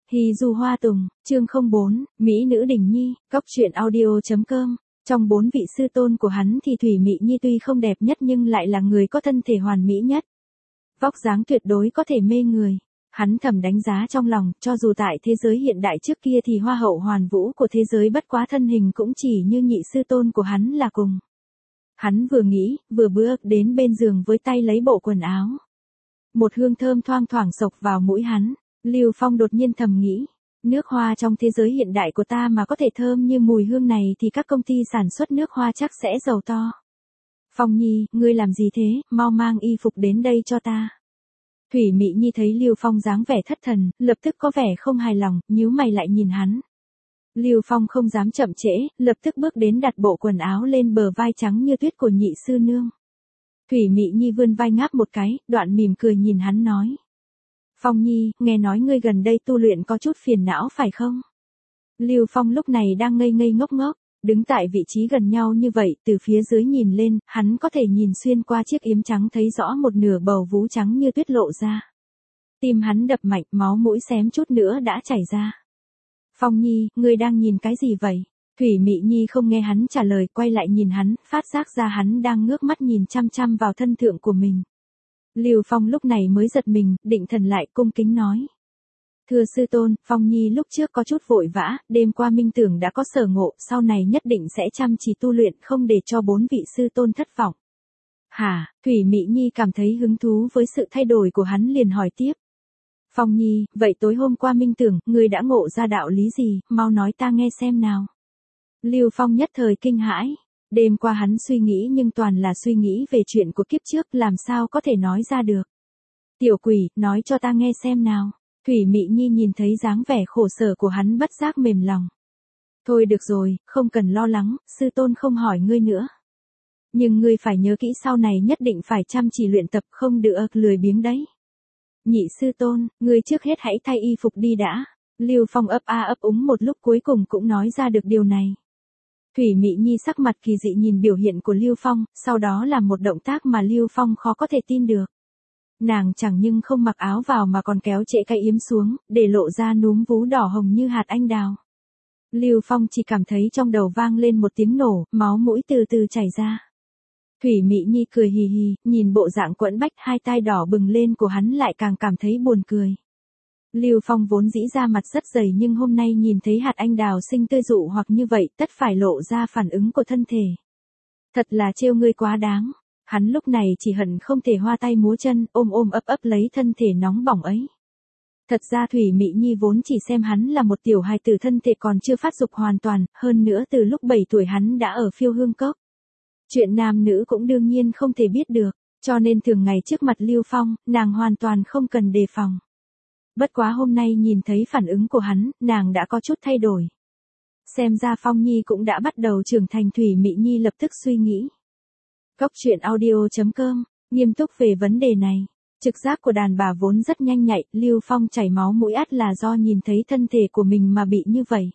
Hì dù hoa tùng, chương 04, Mỹ nữ Đình Nhi, Cóc truyện audio.com. Trong 4 vị sư tôn của hắn thì Thủy Mị Nhi tuy không đẹp nhất nhưng lại là người có thân thể hoàn mỹ nhất. Vóc dáng tuyệt đối có thể mê người. Hắn thầm đánh giá trong lòng, cho dù tại thế giới hiện đại trước kia thì hoa hậu hoàn vũ của thế giới bất quá thân hình cũng chỉ như nhị sư tôn của hắn là cùng. Hắn vừa nghĩ, vừa bước đến bên giường với tay lấy bộ quần áo. Một hương thơm thoang thoảng xộc vào mũi hắn. Lưu Phong đột nhiên thầm nghĩ, nước hoa trong thế giới hiện đại của ta mà có thể thơm như mùi hương này thì các công ty sản xuất nước hoa chắc sẽ giàu to. Phong Nhi, ngươi làm gì thế, mau mang y phục đến đây cho ta. Thủy Mị Nhi thấy Lưu Phong dáng vẻ thất thần, lập tức có vẻ không hài lòng, nhíu mày lại nhìn hắn. Lưu Phong không dám chậm trễ, lập tức bước đến đặt bộ quần áo lên bờ vai trắng như tuyết của nhị sư nương. Thủy Mị Nhi vươn vai ngáp một cái, đoạn mỉm cười nhìn hắn nói. Phong Nhi, nghe nói ngươi gần đây tu luyện có chút phiền não phải không? Lưu Phong lúc này đang ngây ngây ngốc ngốc, đứng tại vị trí gần nhau như vậy, từ phía dưới nhìn lên, hắn có thể nhìn xuyên qua chiếc yếm trắng thấy rõ một nửa bầu vú trắng như tuyết lộ ra. Tim hắn đập mạnh, máu mũi xém chút nữa đã chảy ra. Phong Nhi, ngươi đang nhìn cái gì vậy? Thủy Mị Nhi không nghe hắn trả lời, quay lại nhìn hắn, phát giác ra hắn đang ngước mắt nhìn chăm chăm vào thân thượng của mình. Lưu Phong lúc này mới giật mình, định thần lại cung kính nói. Thưa sư tôn, Phong Nhi lúc trước có chút vội vã, đêm qua minh tưởng đã có sở ngộ, sau này nhất định sẽ chăm chỉ tu luyện không để cho 4 vị sư tôn thất vọng. Hả, Thủy Mị Nhi cảm thấy hứng thú với sự thay đổi của hắn liền hỏi tiếp. Phong Nhi, vậy tối hôm qua minh tưởng, ngươi đã ngộ ra đạo lý gì, mau nói ta nghe xem nào. Lưu Phong nhất thời kinh hãi. Đêm qua hắn suy nghĩ nhưng toàn là suy nghĩ về chuyện của kiếp trước, làm sao có thể nói ra được. Tiểu quỷ, nói cho ta nghe xem nào. Thủy Mị Nhi nhìn thấy dáng vẻ khổ sở của hắn bất giác mềm lòng. Thôi được rồi, không cần lo lắng, sư tôn không hỏi ngươi nữa. Nhưng ngươi phải nhớ kỹ sau này nhất định phải chăm chỉ luyện tập, không được lười biếng đấy. Nhị sư tôn, ngươi trước hết hãy thay y phục đi đã. Lưu Phong ấp a ấp úng một lúc cuối cùng cũng nói ra được điều này. Thủy Mị Nhi sắc mặt kỳ dị nhìn biểu hiện của Lưu Phong, sau đó làm một động tác mà Lưu Phong khó có thể tin được. Nàng chẳng nhưng không mặc áo vào mà còn kéo trễ cái yếm xuống, để lộ ra núm vú đỏ hồng như hạt anh đào. Lưu Phong chỉ cảm thấy trong đầu vang lên một tiếng nổ, máu mũi từ từ chảy ra. Thủy Mị Nhi cười hì hì, nhìn bộ dạng quẫn bách hai tai đỏ bừng lên của hắn lại càng cảm thấy buồn cười. Lưu Phong vốn dĩ da mặt rất dày nhưng hôm nay nhìn thấy hạt anh đào xinh tươi dụ hoặc như vậy tất phải lộ ra phản ứng của thân thể. Thật là trêu ngươi quá đáng. Hắn lúc này chỉ hận không thể hoa tay múa chân, ôm ôm ấp ấp lấy thân thể nóng bỏng ấy. Thật ra Thủy Mị Nhi vốn chỉ xem hắn là một tiểu hài tử thân thể còn chưa phát dục hoàn toàn, hơn nữa từ lúc 7 tuổi hắn đã ở Phiêu Hương Cốc. Chuyện nam nữ cũng đương nhiên không thể biết được, cho nên thường ngày trước mặt Lưu Phong, nàng hoàn toàn không cần đề phòng. Bất quá hôm nay nhìn thấy phản ứng của hắn, nàng đã có chút thay đổi. Xem ra Phong Nhi cũng đã bắt đầu trưởng thành. Thủy Mị Nhi lập tức suy nghĩ. Cóc truyện audio.com, nghiêm túc về vấn đề này. Trực giác của đàn bà vốn rất nhanh nhạy, Lưu Phong chảy máu mũi ắt là do nhìn thấy thân thể của mình mà bị như vậy.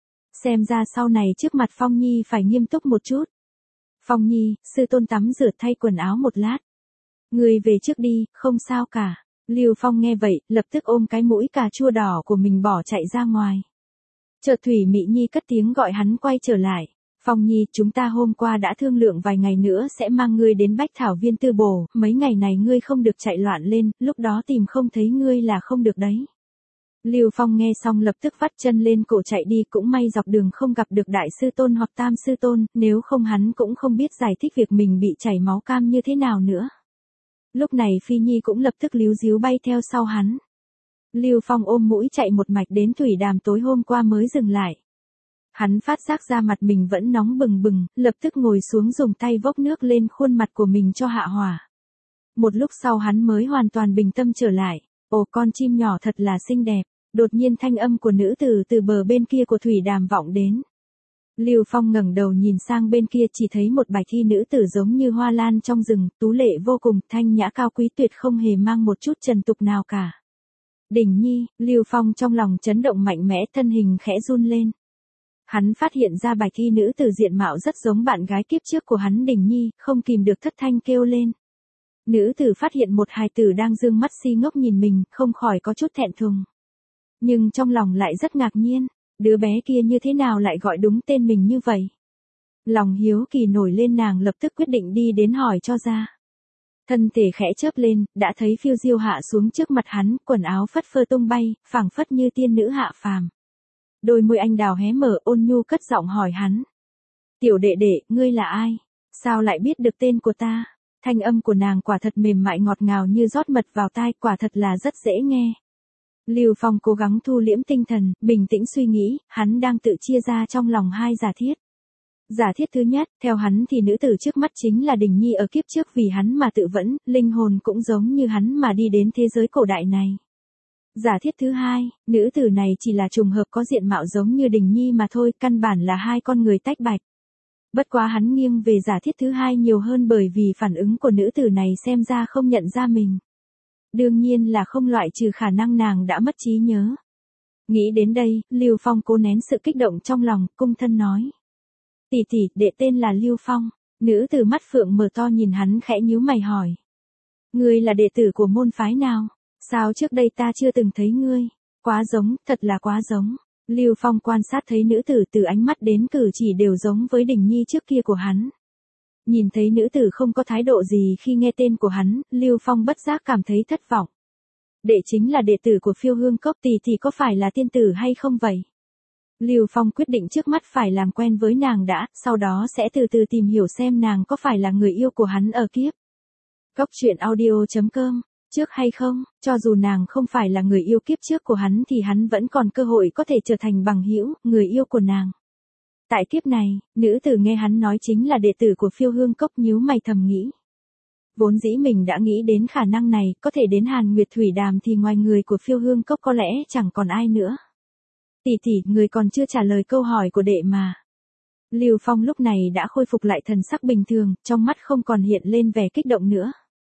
Xem ra sau này trước mặt Phong Nhi phải nghiêm túc một chút. Phong Nhi, sư tôn tắm rửa thay quần áo một lát. Người về trước đi, không sao cả. Lưu Phong nghe vậy, lập tức ôm cái mũi cà chua đỏ của mình bỏ chạy ra ngoài. Chợt Thủy Mị Nhi cất tiếng gọi hắn quay trở lại. Phong Nhi, chúng ta hôm qua đã thương lượng vài ngày nữa sẽ mang ngươi đến Bách Thảo Viên Tư Bổ, mấy ngày này ngươi không được chạy loạn lên, lúc đó tìm không thấy ngươi là không được đấy. Lưu Phong nghe xong lập tức vắt chân lên cổ chạy đi, cũng may dọc đường không gặp được đại sư tôn hoặc tam sư tôn, nếu không hắn cũng không biết giải thích việc mình bị chảy máu cam như thế nào nữa. Lúc này Phi Nhi cũng lập tức líu díu bay theo sau hắn. Lưu Phong ôm mũi chạy một mạch đến thủy đàm tối hôm qua mới dừng lại. Hắn phát giác ra mặt mình vẫn nóng bừng bừng, lập tức ngồi xuống dùng tay vốc nước lên khuôn mặt của mình cho hạ hỏa. Một lúc sau hắn mới hoàn toàn bình tâm trở lại. Ồ, con chim nhỏ thật là xinh đẹp. Đột nhiên thanh âm của nữ tử từ bờ bên kia của thủy đàm vọng đến. Lưu Phong ngẩng đầu nhìn sang bên kia, chỉ thấy một bạch y nữ tử giống như hoa lan trong rừng, tú lệ vô cùng, thanh nhã cao quý tuyệt không hề mang một chút trần tục nào cả. Đình Nhi, Lưu Phong trong lòng chấn động mạnh mẽ, thân hình khẽ run lên. Hắn phát hiện ra bạch y nữ tử diện mạo rất giống bạn gái kiếp trước của hắn Đình Nhi, không kìm được thất thanh kêu lên. Nữ tử phát hiện một hài tử đang dương mắt si ngốc nhìn mình, không khỏi có chút thẹn thùng. Nhưng trong lòng lại rất ngạc nhiên, đứa bé kia như thế nào lại gọi đúng tên mình như vậy? Lòng hiếu kỳ nổi lên, nàng lập tức quyết định đi đến hỏi cho ra. Thân thể khẽ chớp lên, đã thấy phiêu diêu hạ xuống trước mặt hắn, quần áo phất phơ tung bay, phảng phất như tiên nữ hạ phàm. Đôi môi anh đào hé mở, ôn nhu cất giọng hỏi hắn. Tiểu đệ đệ, ngươi là ai? Sao lại biết được tên của ta? Thanh âm của nàng quả thật mềm mại ngọt ngào như rót mật vào tai, quả thật là rất dễ nghe. Lưu Phong cố gắng thu liễm tinh thần, bình tĩnh suy nghĩ, hắn đang tự chia ra trong lòng hai giả thiết. Giả thiết thứ nhất, theo hắn thì nữ tử trước mắt chính là Đình Nhi ở kiếp trước vì hắn mà tự vẫn, linh hồn cũng giống như hắn mà đi đến thế giới cổ đại này. Giả thiết thứ hai, nữ tử này chỉ là trùng hợp có diện mạo giống như Đình Nhi mà thôi, căn bản là hai con người tách bạch. Bất quá hắn nghiêng về giả thiết thứ hai nhiều hơn bởi vì phản ứng của nữ tử này xem ra không nhận ra mình. Đương nhiên là không loại trừ khả năng nàng đã mất trí nhớ. Nghĩ đến đây, Lưu Phong cố nén sự kích động trong lòng, cung thân nói. Tỷ tỷ, đệ tên là Lưu Phong. Nữ tử mắt phượng mở to nhìn hắn khẽ nhíu mày hỏi. Ngươi là đệ tử của môn phái nào? Sao trước đây ta chưa từng thấy ngươi? Quá giống, thật là quá giống. Lưu Phong quan sát thấy nữ tử từ ánh mắt đến cử chỉ đều giống với Đình Nhi trước kia của hắn. Nhìn thấy nữ tử không có thái độ gì khi nghe tên của hắn, Lưu Phong bất giác cảm thấy thất vọng. Đệ chính là đệ tử của Phiêu Hương Cốc, tỷ thì có phải là tiên tử hay không vậy? Lưu Phong quyết định trước mắt phải làm quen với nàng đã, sau đó sẽ từ từ tìm hiểu xem nàng có phải là người yêu của hắn ở kiếp. Cốc truyện audio.com. Trước hay không, cho dù nàng không phải là người yêu kiếp trước của hắn thì hắn vẫn còn cơ hội có thể trở thành bằng hữu, người yêu của nàng. Tại kiếp này, nữ tử nghe hắn nói chính là đệ tử của Phiêu Hương Cốc, nhíu mày thầm nghĩ. Vốn dĩ mình đã nghĩ đến khả năng này, có thể đến Hàn Nguyệt Thủy Đàm thì ngoài người của Phiêu Hương Cốc có lẽ chẳng còn ai nữa. Tỷ tỷ, người còn chưa trả lời câu hỏi của đệ mà. Lưu Phong lúc này đã khôi phục lại thần sắc bình thường, trong mắt không còn hiện lên vẻ kích động nữa.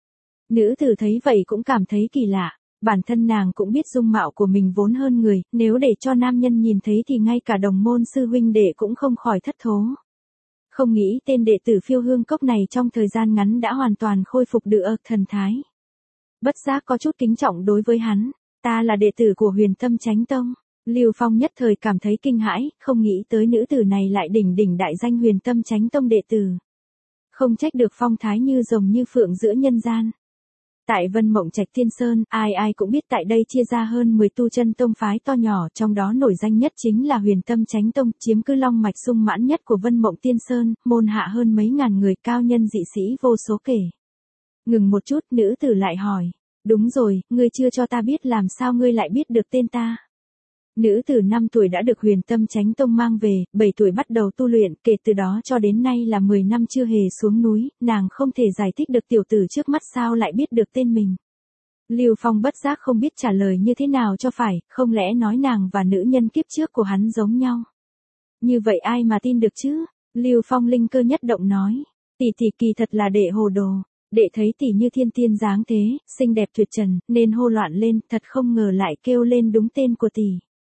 Nữ tử thấy vậy cũng cảm thấy kỳ lạ, bản thân nàng cũng biết dung mạo của mình vốn hơn người, nếu để cho nam nhân nhìn thấy thì ngay cả đồng môn sư huynh đệ cũng không khỏi thất thố. Không nghĩ tên đệ tử Phiêu Hương Cốc này trong thời gian ngắn đã hoàn toàn khôi phục được thần thái. Bất giác có chút kính trọng đối với hắn, ta là đệ tử của Huyền Tâm Chánh Tông. Lưu Phong nhất thời cảm thấy kinh hãi, không nghĩ tới nữ tử này lại đỉnh đại danh Huyền Tâm Chánh Tông đệ tử. Không trách được phong thái như rồng như phượng giữa nhân gian. Tại Vân Mộng Trạch Thiên Sơn, ai cũng biết tại đây chia ra hơn 10 tu chân tông phái to nhỏ, trong đó nổi danh nhất chính là Huyền Tâm Chánh Tông, chiếm cứ long mạch sung mãn nhất của Vân Mộng Tiên Sơn, môn hạ hơn mấy ngàn người, cao nhân dị sĩ vô số kể. Ngừng một chút, nữ tử lại hỏi, đúng rồi, ngươi chưa cho ta biết làm sao ngươi lại biết được tên ta. Nữ tử 5 tuổi đã được Huyền Tâm Chánh Tông mang về, 7 tuổi bắt đầu tu luyện, kể từ đó cho đến nay là 10 năm chưa hề xuống núi, nàng không thể giải thích được tiểu tử trước mắt sao lại biết được tên mình. Lưu Phong bất giác không biết trả lời như thế nào cho phải, không lẽ nói nàng và nữ nhân kiếp trước của hắn giống nhau. Như vậy ai mà tin được chứ? Lưu Phong linh cơ nhất động nói, tỷ tỷ kỳ thật là đệ hồ đồ. Đệ thấy tỷ như thiên tiên dáng thế, xinh đẹp tuyệt trần, nên hô loạn lên, thật không ngờ lại kêu lên đúng tên của tỷ.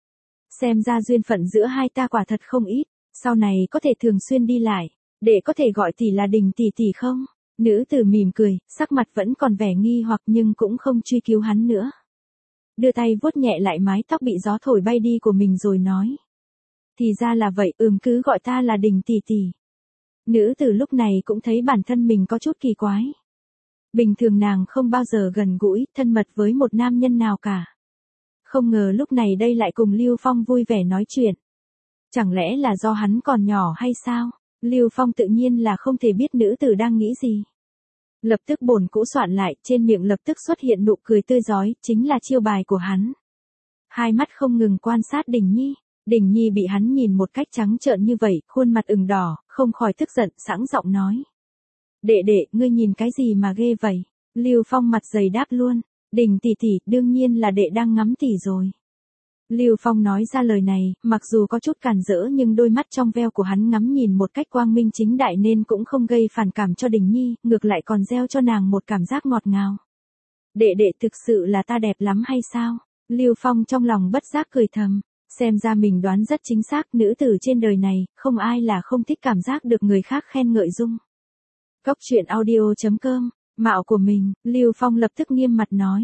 Xem ra duyên phận giữa hai ta quả thật không ít, sau này có thể thường xuyên đi lại, để có thể gọi tỷ là Đình tỷ tỷ không? Nữ tử mỉm cười, sắc mặt vẫn còn vẻ nghi hoặc nhưng cũng không truy cứu hắn nữa. Đưa tay vuốt nhẹ lại mái tóc bị gió thổi bay đi của mình rồi nói. Thì ra là vậy, cứ gọi ta là Đình tỷ tỷ. Nữ tử lúc này cũng thấy bản thân mình có chút kỳ quái. Bình thường nàng không bao giờ gần gũi, thân mật với một nam nhân nào cả. Không ngờ lúc này đây lại cùng Lưu Phong vui vẻ nói chuyện. Chẳng lẽ là do hắn còn nhỏ hay sao? Lưu Phong tự nhiên là không thể biết nữ tử đang nghĩ gì. Lập tức bổn cũ soạn lại, trên miệng lập tức xuất hiện nụ cười tươi rói, chính là chiêu bài của hắn. Hai mắt không ngừng quan sát Đình Nhi. Đình Nhi bị hắn nhìn một cách trắng trợn như vậy, khuôn mặt ửng đỏ, không khỏi tức giận, sẵn giọng nói. Đệ, ngươi nhìn cái gì mà ghê vậy? Lưu Phong mặt dày đáp luôn. Đình tỷ tỷ, đương nhiên là đệ đang ngắm tỷ rồi. Lưu Phong nói ra lời này, mặc dù có chút càn rỡ nhưng đôi mắt trong veo của hắn ngắm nhìn một cách quang minh chính đại nên cũng không gây phản cảm cho Đình Nhi, ngược lại còn gieo cho nàng một cảm giác ngọt ngào. Đệ thực sự là ta đẹp lắm hay sao? Lưu Phong trong lòng bất giác cười thầm, xem ra mình đoán rất chính xác, nữ tử trên đời này, không ai là không thích cảm giác được người khác khen ngợi dung. Cốc truyện audio.com. Mạo của mình, Lưu Phong lập tức nghiêm mặt nói.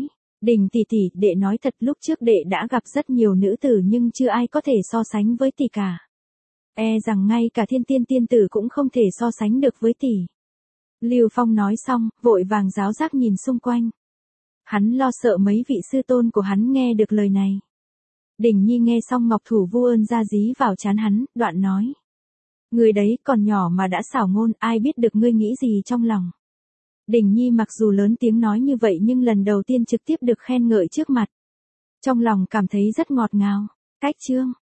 Đình tỷ, đệ nói thật lúc trước đệ đã gặp rất nhiều nữ tử nhưng chưa ai có thể so sánh với tỷ cả. E rằng ngay cả thiên tiên tiên tử cũng không thể so sánh được với tỷ. Lưu Phong nói xong, vội vàng giáo giác nhìn xung quanh. Hắn lo sợ mấy vị sư tôn của hắn nghe được lời này. Đình Nhi nghe xong ngọc thủ vu ơn ra dí vào trán hắn, đoạn nói. Người đấy còn nhỏ mà đã xảo ngôn, ai biết được ngươi nghĩ gì trong lòng. Đình Nhi mặc dù lớn tiếng nói như vậy nhưng lần đầu tiên trực tiếp được khen ngợi trước mặt. Trong lòng cảm thấy rất ngọt ngào. Cách chương.